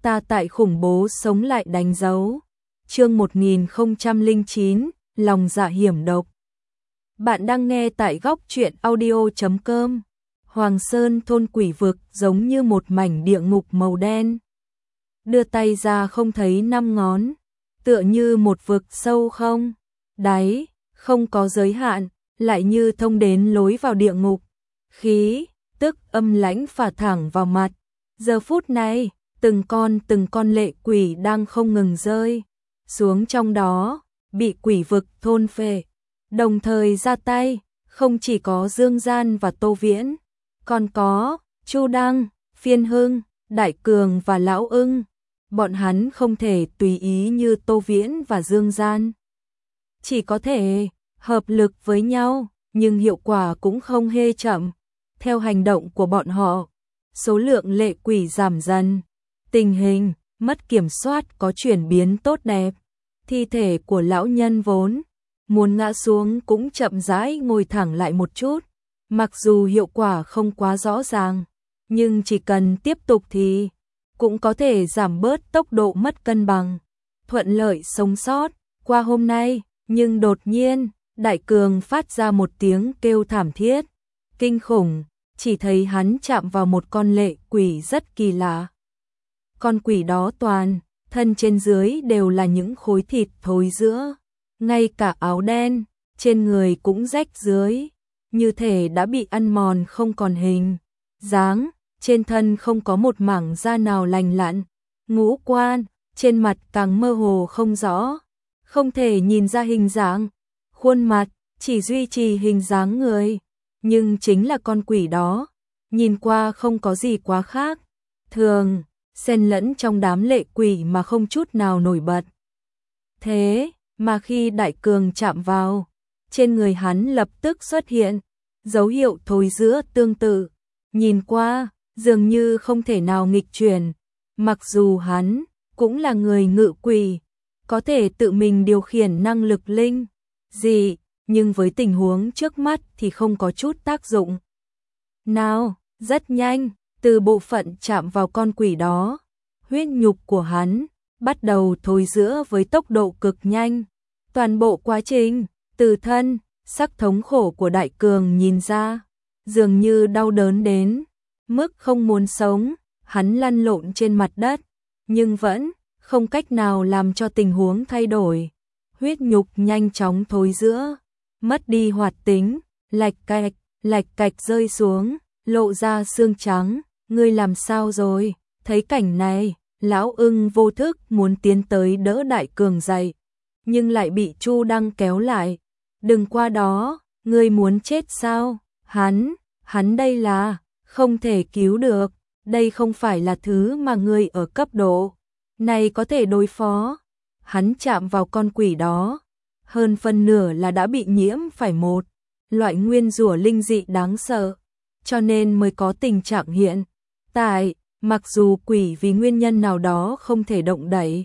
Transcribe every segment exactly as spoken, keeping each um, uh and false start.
Ta tại khủng bố sống lại đánh dấu. Chương một nghìn không trăm lẻ chín, lòng dạ hiểm độc. Bạn đang nghe tại góc truyện audio chấm com. Hoàng Sơn thôn quỷ vực giống như một mảnh địa ngục màu đen. Đưa tay ra không thấy năm ngón, tựa như một vực sâu không đáy, không có giới hạn, lại như thông đến lối vào địa ngục. Khí tức âm lãnh phả thẳng vào mặt. Giờ phút này, từng con từng con lệ quỷ đang không ngừng rơi xuống trong đó, bị quỷ vực thôn phệ. Đồng thời ra tay, không chỉ có Dương Gian và Tô Viễn, còn có Chu Đăng, Phiên Hưng, Đại Cường và Lão Ưng. Bọn hắn không thể tùy ý như Tô Viễn và Dương Gian, chỉ có thể hợp lực với nhau, nhưng hiệu quả cũng không hề chậm. Theo hành động của bọn họ, số lượng lệ quỷ giảm dần, tình hình mất kiểm soát có chuyển biến tốt đẹp. Thi thể của lão nhân vốn muốn ngã xuống cũng chậm rãi ngồi thẳng lại một chút. Mặc dù hiệu quả không quá rõ ràng, nhưng chỉ cần tiếp tục thì cũng có thể giảm bớt tốc độ mất cân bằng, thuận lợi sống sót qua hôm nay. Nhưng đột nhiên, Đại Cường phát ra một tiếng kêu thảm thiết, kinh khủng, chỉ thấy hắn chạm vào một con lệ quỷ rất kỳ lạ. Con quỷ đó toàn thân trên dưới đều là những khối thịt thối rữa, ngay cả áo đen trên người cũng rách rưới, như thể đã bị ăn mòn không còn hình dáng, trên thân không có một mảng da nào lành lặn, ngũ quan trên mặt càng mơ hồ không rõ, không thể nhìn ra hình dáng, khuôn mặt chỉ duy trì hình dáng người, nhưng chính là con quỷ đó, nhìn qua không có gì quá khác thường, xen lẫn trong đám lệ quỷ mà không chút nào nổi bật. Thế mà khi Đại Cường chạm vào, trên người hắn lập tức xuất hiện dấu hiệu thối rữa tương tự, nhìn qua dường như không thể nào nghịch chuyển. Mặc dù hắn cũng là người ngự quỷ, có thể tự mình điều khiển năng lực linh dị, nhưng với tình huống trước mắt thì không có chút tác dụng nào. Rất nhanh, từ bộ phận chạm vào con quỷ đó, huyết nhục của hắn bắt đầu thối rữa với tốc độ cực nhanh. Toàn bộ quá trình, từ thân, sắc thống khổ của Đại Cường nhìn ra, dường như đau đớn đến mức không muốn sống. Hắn lăn lộn trên mặt đất, nhưng vẫn không cách nào làm cho tình huống thay đổi. Huyết nhục nhanh chóng thối rữa, mất đi hoạt tính, lạch cạch, lạch cạch rơi xuống, lộ ra xương trắng. Ngươi làm sao rồi? Thấy cảnh này, Lão Ưng vô thức muốn tiến tới đỡ Đại Cường dậy, nhưng lại bị Chu Đăng kéo lại. Đừng qua đó, ngươi muốn chết sao? Hắn, hắn đây là không thể cứu được, đây không phải là thứ mà ngươi ở cấp độ này có thể đối phó. Hắn chạm vào con quỷ đó, hơn phân nửa là đã bị nhiễm phải một loại nguyên rủa linh dị đáng sợ, cho nên mới có tình trạng hiện tại. Mặc dù quỷ vì nguyên nhân nào đó không thể động đậy,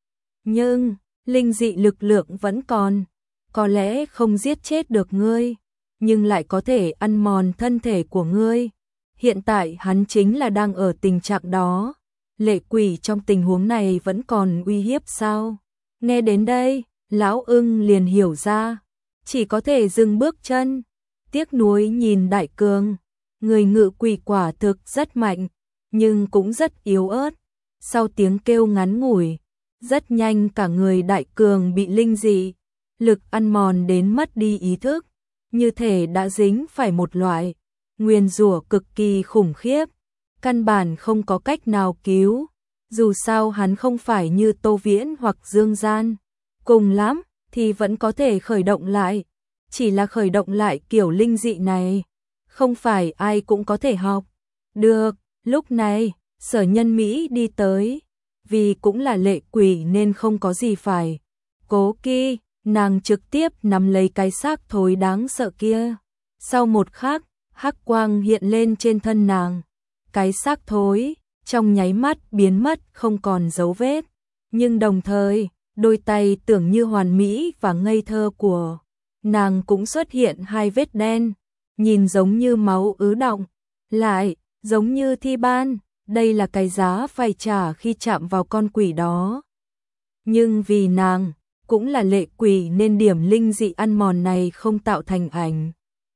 nhưng linh dị lực lượng vẫn còn, có lẽ không giết chết được ngươi, nhưng lại có thể ăn mòn thân thể của ngươi. Hiện tại hắn chính là đang ở tình trạng đó. Lệ quỷ trong tình huống này vẫn còn uy hiếp sao? Nghe đến đây, Lão Ưng liền hiểu ra, chỉ có thể dừng bước chân, tiếc nuối nhìn Đại Cường. Người ngự quỷ quả thực rất mạnh, nhưng cũng rất yếu ớt. Sau tiếng kêu ngắn ngủi, rất nhanh cả người Đại Cường bị linh dị lực ăn mòn đến mất đi ý thức, như thể đã dính phải một loại nguyền rủa cực kỳ khủng khiếp, căn bản không có cách nào cứu. Dù sao hắn không phải như Tô Viễn hoặc Dương Gian, cùng lắm thì vẫn có thể khởi động lại, chỉ là khởi động lại kiểu linh dị này không phải ai cũng có thể học được. Lúc này, Sở Nhân Mỹ đi tới, vì cũng là lệ quỷ nên không có gì phải cố kỵ, nàng trực tiếp nắm lấy cái xác thối đáng sợ kia. Sau một khắc, hắc quang hiện lên trên thân nàng, cái xác thối trong nháy mắt biến mất không còn dấu vết, nhưng đồng thời, đôi tay tưởng như hoàn mỹ và ngây thơ của nàng cũng xuất hiện hai vết đen, nhìn giống như máu ứ đọng, lại giống như thi ban. đây là cái giá phải trả khi chạm vào con quỷ đó. Nhưng vì nàng cũng là lệ quỷ nên điểm linh dị ăn mòn này không tạo thành ảnh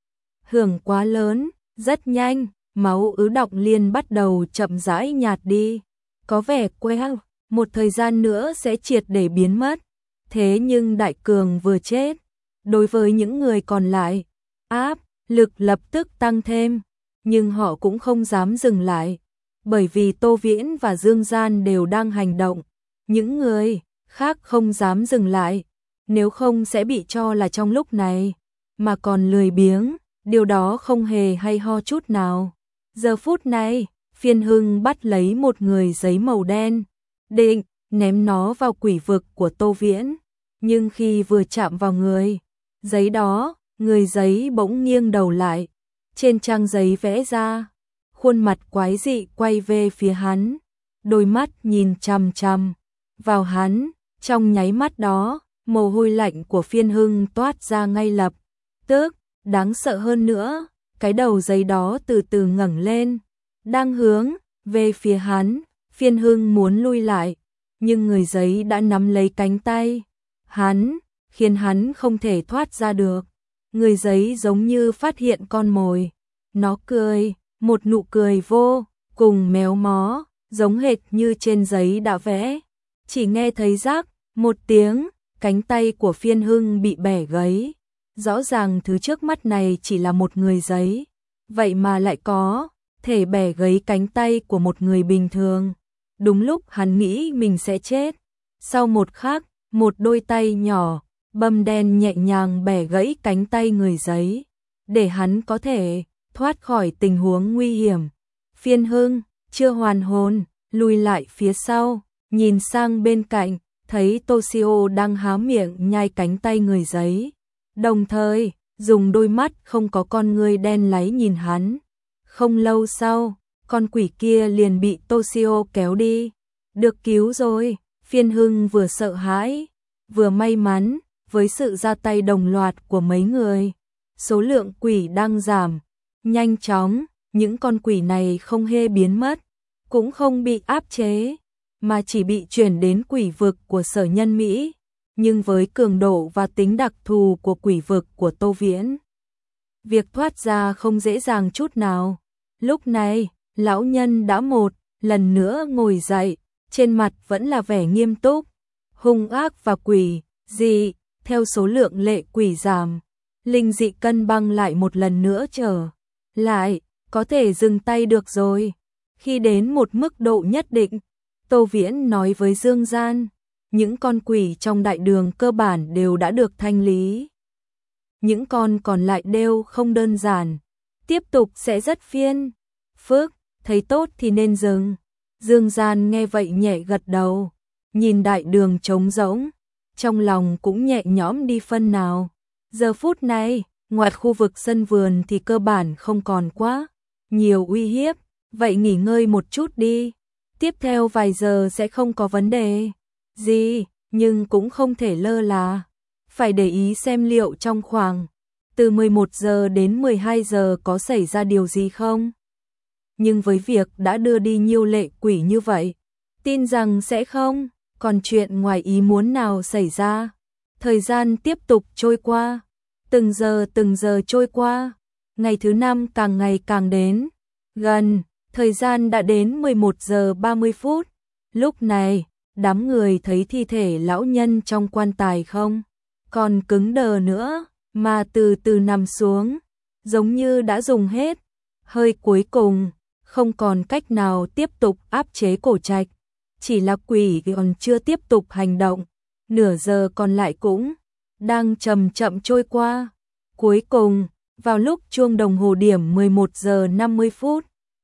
hưởng quá lớn, rất nhanh, máu ứ đọng liền bắt đầu chậm rãi nhạt đi, có vẻ quen, một thời gian nữa sẽ triệt để biến mất. Thế nhưng Đại Cường vừa chết, đối với những người còn lại, áp lực lập tức tăng thêm, nhưng họ cũng không dám dừng lại, bởi vì Tô Viễn và Dương Gian đều đang hành động, những người khác không dám dừng lại, nếu không sẽ bị cho là trong lúc này mà còn lười biếng, điều đó không hề hay ho chút nào. Giờ phút này, Phiên Hưng bắt lấy một người giấy màu đen, định ném nó vào quỷ vực của Tô Viễn, nhưng khi vừa chạm vào người giấy đó, người giấy bỗng nghiêng đầu lại, trên trang giấy vẽ ra khuôn mặt quái dị quay về phía hắn, đôi mắt nhìn chằm chằm vào hắn, trong nháy mắt đó, mồ hôi lạnh của Phiên Hưng toát ra ngay lập tức. Đáng sợ hơn nữa, cái đầu giấy đó từ từ ngẩng lên, đang hướng về phía hắn. Phiên Hưng muốn lui lại, nhưng người giấy đã nắm lấy cánh tay hắn, khiến hắn không thể thoát ra được. Người giấy giống như phát hiện con mồi, nó cười, một nụ cười vô cùng méo mó, giống hệt như trên giấy đã vẽ. Chỉ nghe thấy rắc một tiếng, cánh tay của Phiên Hưng bị bẻ gãy. Rõ ràng thứ trước mắt này chỉ là một người giấy, vậy mà lại có thể bẻ gãy cánh tay của một người bình thường. Đúng lúc hắn nghĩ mình sẽ chết, sau một khắc, một đôi tay nhỏ bầm đen nhẹ nhàng bẻ gãy cánh tay người giấy, để hắn có thể thoát khỏi tình huống nguy hiểm. Phiên Hưng chưa hoàn hồn, lùi lại phía sau, nhìn sang bên cạnh, thấy Toshio đang há miệng nhai cánh tay người giấy, đồng thời dùng đôi mắt không có con ngươi đen láy nhìn hắn. Không lâu sau, con quỷ kia liền bị Toshio kéo đi. Được cứu rồi, Phiên Hưng vừa sợ hãi, vừa may mắn, với sự ra tay đồng loạt của mấy người, số lượng quỷ đang giảm nhanh chóng, những con quỷ này không hề biến mất, cũng không bị áp chế, mà chỉ bị chuyển đến quỷ vực của Sở Nhân Mỹ. Nhưng với cường độ và tính đặc thù của quỷ vực của Tô Viễn, việc thoát ra không dễ dàng chút nào. Lúc này, lão nhân đã một lần nữa ngồi dậy, trên mặt vẫn là vẻ nghiêm túc, hung ác và quỷ dị. Theo số lượng lệ quỷ giảm, linh dị cân bằng lại một lần nữa trở lại, có thể dừng tay được rồi. Khi đến một mức độ nhất định, Tô Viễn nói với Dương Gian, những con quỷ trong đại đường cơ bản đều đã được thanh lý. Những con còn lại đều không đơn giản, tiếp tục sẽ rất phiền phức, thấy tốt thì nên dừng. Dương Gian nghe vậy nhẹ gật đầu, nhìn đại đường trống rỗng, trong lòng cũng nhẹ nhõm đi phân nào. Giờ phút này, ngoại khu vực sân vườn thì cơ bản không còn quá nhiều uy hiếp, vậy nghỉ ngơi một chút đi. Tiếp theo vài giờ sẽ không có vấn đề gì, nhưng cũng không thể lơ là. Phải để ý xem liệu trong khoảng từ mười một giờ đến mười hai giờ có xảy ra điều gì không. Nhưng với việc đã đưa đi nhiều lệ quỷ như vậy, tin rằng sẽ không còn chuyện ngoài ý muốn nào xảy ra. Thời gian tiếp tục trôi qua, từng giờ từng giờ trôi qua, ngày thứ năm càng ngày càng đến gần, thời gian đã đến mười một giờ ba mươi phút. Lúc này, đám người thấy thi thể lão nhân trong quan tài không còn cứng đờ nữa, mà từ từ nằm xuống, giống như đã dùng hết hơi cuối cùng, không còn cách nào tiếp tục áp chế cổ trạch. Chỉ là quỷ còn chưa tiếp tục hành động, nửa giờ còn lại cũng đang chậm chậm trôi qua. Cuối cùng, vào lúc chuông đồng hồ điểm mười một giờ năm mươi phút,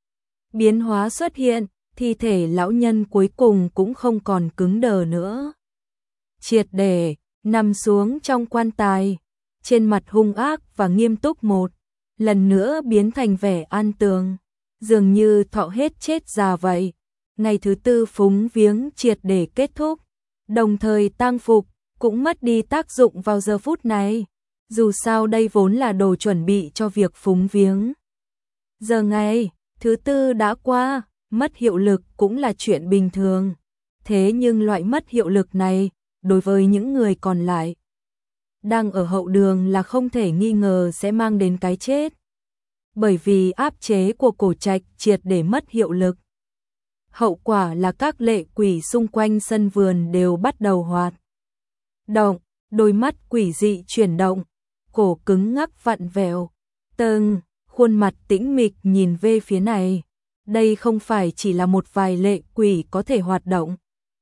biến hóa xuất hiện, thi thể lão nhân cuối cùng cũng không còn cứng đờ nữa. Triệt để nằm xuống trong quan tài, trên mặt hung ác và nghiêm túc một lần nữa biến thành vẻ an tường, dường như thọ hết chết già vậy. Ngày thứ tư phúng viếng triệt để kết thúc, đồng thời tang phục cũng mất đi tác dụng vào giờ phút này. Dù sao đây vốn là đồ chuẩn bị cho việc phúng viếng. Giờ ngày thứ tư đã qua, mất hiệu lực cũng là chuyện bình thường. Thế nhưng loại mất hiệu lực này, đối với những người còn lại, đang ở hậu đường là không thể nghi ngờ sẽ mang đến cái chết. Bởi vì áp chế của cổ trạch triệt để mất hiệu lực. Hậu quả là các lệ quỷ xung quanh sân vườn đều bắt đầu hoạt động, đôi mắt quỷ dị chuyển động, cổ cứng ngắc vặn vẹo, từng khuôn mặt tĩnh mịch nhìn về phía này. Đây không phải chỉ là một vài lệ quỷ có thể hoạt động,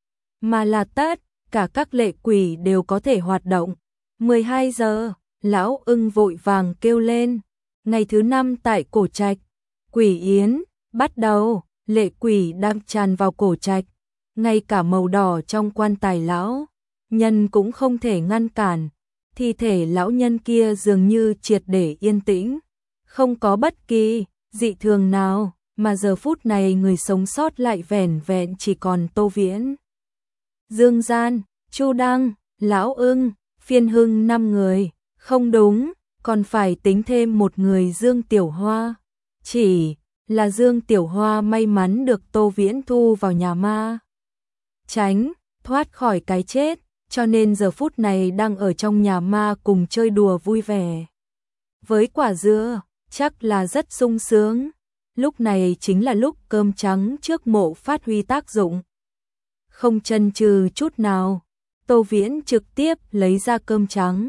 mà là tất cả các lệ quỷ đều có thể hoạt động. mười hai giờ, lão ưng vội vàng kêu lên. Ngày thứ năm tại cổ trạch, quỷ yến bắt đầu, lệ quỷ đang tràn vào cổ trạch, ngay cả màu đỏ trong quan tài lão nhân cũng không thể ngăn cản. Thi thể lão nhân kia dường như triệt để yên tĩnh, không có bất kỳ dị thường nào, mà giờ phút này người sống sót lại vẻn vẹn chỉ còn Tô Viễn, Dương Gian, Chu Đăng, lão ưng, Phiên Hưng năm người. Không đúng, còn phải tính thêm một người Dương Tiểu Hoa. Chỉ là Dương Tiểu Hoa may mắn được Tô Viễn thu vào nhà ma, tránh thoát khỏi cái chết, cho nên giờ phút này đang ở trong nhà ma cùng chơi đùa vui vẻ với quả dưa, chắc là rất sung sướng. Lúc này chính là lúc cơm trắng trước mộ phát huy tác dụng. Không chần chừ chút nào, Tô Viễn trực tiếp lấy ra cơm trắng.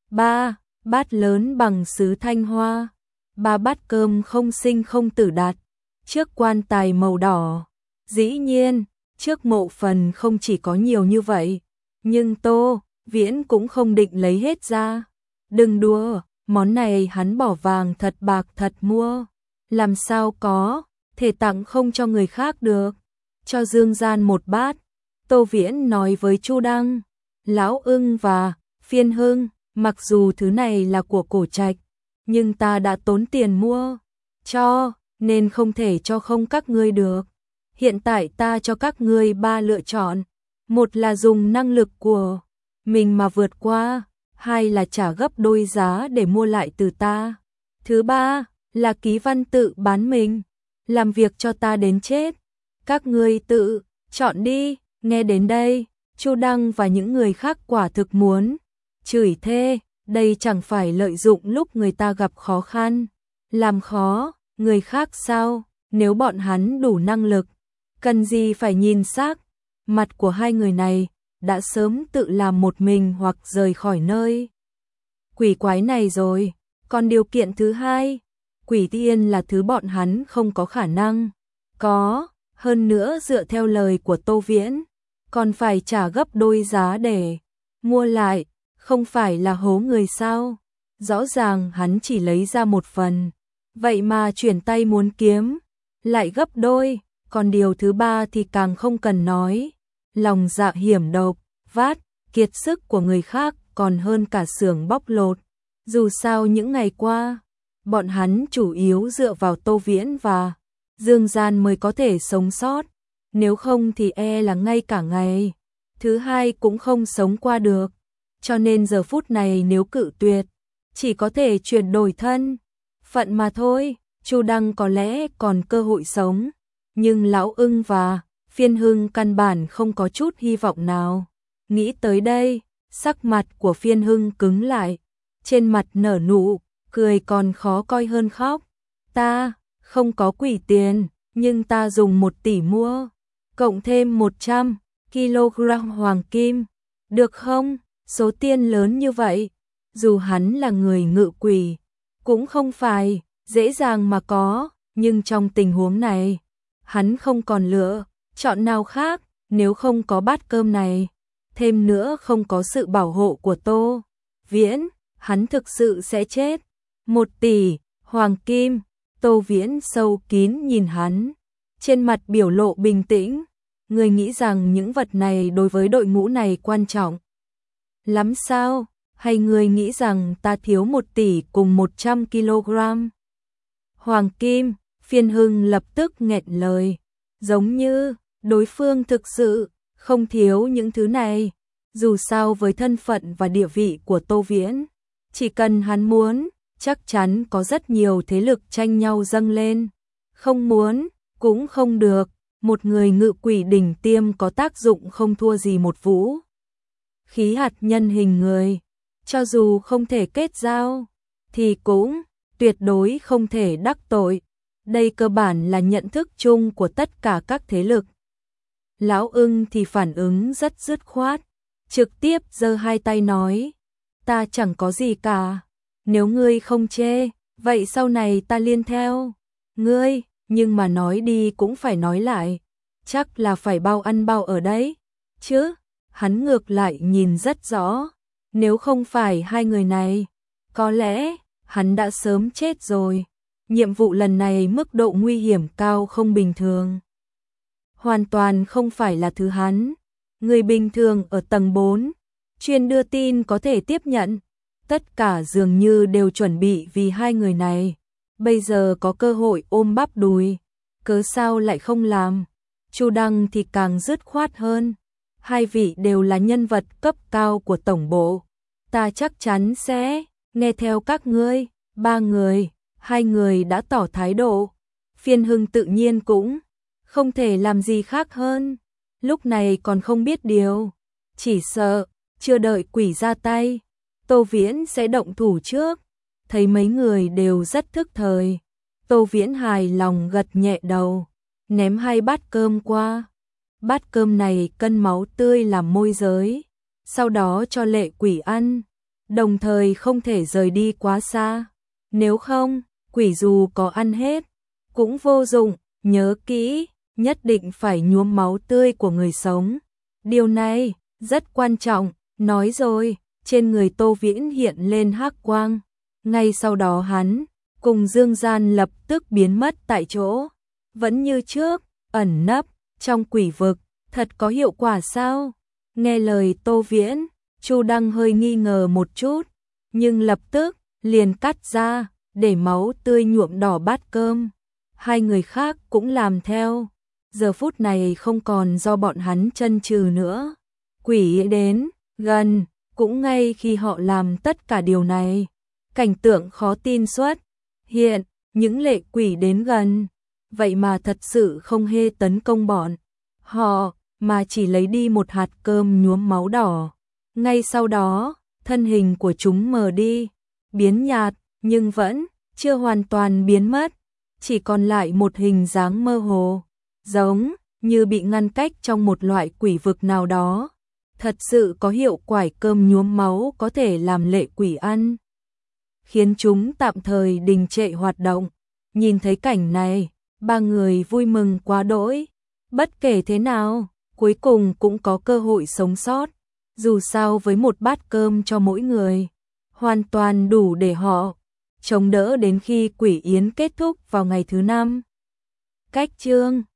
Ba bát lớn bằng sứ thanh hoa, ba bát cơm không sinh không tử đặt trước quan tài màu đỏ. Dĩ nhiên, trước mộ phần không chỉ có nhiều như vậy, nhưng Tô Viễn cũng không định lấy hết ra. Đừng đùa, món này hắn bỏ vàng thật bạc thật mua, làm sao có thể tặng không cho người khác được. Cho Dương Gian một bát, Tô Viễn nói với Chu Đăng, lão ưng và Phiên Hưng, mặc dù thứ này là của cổ trạch, nhưng ta đã tốn tiền mua, cho nên không thể cho không các ngươi được. Hiện tại ta cho các ngươi ba lựa chọn, một là dùng năng lực của mình mà vượt qua, hai là trả gấp đôi giá để mua lại từ ta, thứ ba là ký văn tự bán mình, làm việc cho ta đến chết. Các ngươi tự chọn đi. Nghe đến đây, Chu Đăng và những người khác quả thực muốn chửi thề, đây chẳng phải lợi dụng lúc người ta gặp khó khăn, làm khó người khác sao? Nếu bọn hắn đủ năng lực, cần gì phải nhìn xác mặt của hai người này, đã sớm tự làm một mình hoặc rời khỏi nơi quỷ quái này rồi. Còn điều kiện thứ hai, quỷ tiên là thứ bọn hắn không có khả năng có, hơn nữa dựa theo lời của Tô Viễn, còn phải trả gấp đôi giá để mua lại, không phải là hố người sao? Rõ ràng hắn chỉ lấy ra một phần, vậy mà chuyển tay muốn kiếm lại gấp đôi. Còn điều thứ ba thì càng không cần nói, lòng dạ hiểm độc, vát kiệt sức của người khác còn hơn cả xưởng bóc lột. Dù sao những ngày qua, bọn hắn chủ yếu dựa vào Tô Viễn và Dương Gian mới có thể sống sót, nếu không thì e là ngay cả ngày thứ hai cũng không sống qua được. Cho nên giờ phút này nếu cự tuyệt, chỉ có thể chuyển đổi thân phận mà thôi. Chu Đăng có lẽ còn cơ hội sống, nhưng lão ưng và Phiên Hưng căn bản không có chút hy vọng nào. Nghĩ tới đây, sắc mặt của Phiên Hưng cứng lại, trên mặt nở nụ cười còn khó coi hơn khóc. Ta không có quỷ tiền, nhưng ta dùng một tỷ mua, cộng thêm một trăm ki lô gam hoàng kim, được không? Số tiền lớn như vậy, dù hắn là người ngự quỷ, cũng không phải dễ dàng mà có, nhưng trong tình huống này, hắn không còn lựa chọn nào khác. Nếu không có bát cơm này, thêm nữa không có sự bảo hộ của Tô Viễn, hắn thực sự sẽ chết. Một tỷ hoàng kim. Tô Viễn sâu kín nhìn hắn, trên mặt biểu lộ bình tĩnh. Người nghĩ rằng những vật này đối với đội ngũ này quan trọng lắm sao? Hay người nghĩ rằng ta thiếu một tỷ cùng một trăm ki lô gam hoàng kim? Phiên Hưng lập tức nghẹn lời, giống như đối phương thực sự không thiếu những thứ này. Dù sao với thân phận và địa vị của Tô Viễn, chỉ cần hắn muốn, chắc chắn có rất nhiều thế lực tranh nhau dâng lên. Không muốn, cũng không được, một người ngự quỷ đỉnh tiêm có tác dụng không thua gì một vũ khí hạt nhân hình người, cho dù không thể kết giao, thì cũng tuyệt đối không thể đắc tội. Đây cơ bản là nhận thức chung của tất cả các thế lực. Lão ưng thì phản ứng rất dứt khoát, trực tiếp giơ hai tay nói, ta chẳng có gì cả, nếu ngươi không chê, vậy sau này ta liên theo ngươi, nhưng mà nói đi cũng phải nói lại, chắc là phải bao ăn bao ở đấy, chứ, hắn ngược lại nhìn rất rõ, nếu không phải hai người này, có lẽ hắn đã sớm chết rồi. Nhiệm vụ lần này mức độ nguy hiểm cao không bình thường. Hoàn toàn không phải là thứ hắn. Người bình thường ở tầng bốn, chuyên đưa tin có thể tiếp nhận. Tất cả dường như đều chuẩn bị vì hai người này. Bây giờ có cơ hội ôm bắp đùi. Cớ sao lại không làm? Chu Đăng thì càng dứt khoát hơn. Hai vị đều là nhân vật cấp cao của tổng bộ. Ta chắc chắn sẽ nghe theo các ngươi. Ba người. Hai người đã tỏ thái độ, Phiên Hưng tự nhiên cũng không thể làm gì khác hơn, lúc này còn không biết điều, chỉ sợ, chưa đợi quỷ ra tay, Tô Viễn sẽ động thủ trước, thấy mấy người đều rất thức thời, Tô Viễn hài lòng gật nhẹ đầu, ném hai bát cơm qua, bát cơm này cân máu tươi làm môi giới, sau đó cho lệ quỷ ăn, đồng thời không thể rời đi quá xa, nếu không, quỷ dù có ăn hết, cũng vô dụng, nhớ kỹ, nhất định phải nhuốm máu tươi của người sống. Điều này, rất quan trọng, nói rồi, trên người Tô Viễn hiện lên hắc quang. Ngay sau đó hắn, cùng Dương Gian lập tức biến mất tại chỗ. Vẫn như trước, ẩn nấp, trong quỷ vực, thật có hiệu quả sao? Nghe lời Tô Viễn, Chu Đăng hơi nghi ngờ một chút, nhưng lập tức, liền cắt ra. Để máu tươi nhuộm đỏ bát cơm. Hai người khác cũng làm theo. Giờ phút này không còn do bọn hắn chân trừ nữa. Quỷ đến, gần, cũng ngay khi họ làm tất cả điều này. Cảnh tượng khó tin xuất. Hiện, những lệ quỷ đến gần. Vậy mà thật sự không hề tấn công bọn họ, mà chỉ lấy đi một hạt cơm nhuốm máu đỏ. Ngay sau đó, thân hình của chúng mờ đi, biến nhạt. Nhưng vẫn chưa hoàn toàn biến mất, chỉ còn lại một hình dáng mơ hồ, giống như bị ngăn cách trong một loại quỷ vực nào đó. Thật sự có hiệu quả cơm nhuốm máu có thể làm lệ quỷ ăn, khiến chúng tạm thời đình trệ hoạt động. Nhìn thấy cảnh này, ba người vui mừng quá đỗi. Bất kể thế nào, cuối cùng cũng có cơ hội sống sót. Dù sao với một bát cơm cho mỗi người, hoàn toàn đủ để họ chống đỡ đến khi quỷ yến kết thúc vào ngày thứ năm. Cách chương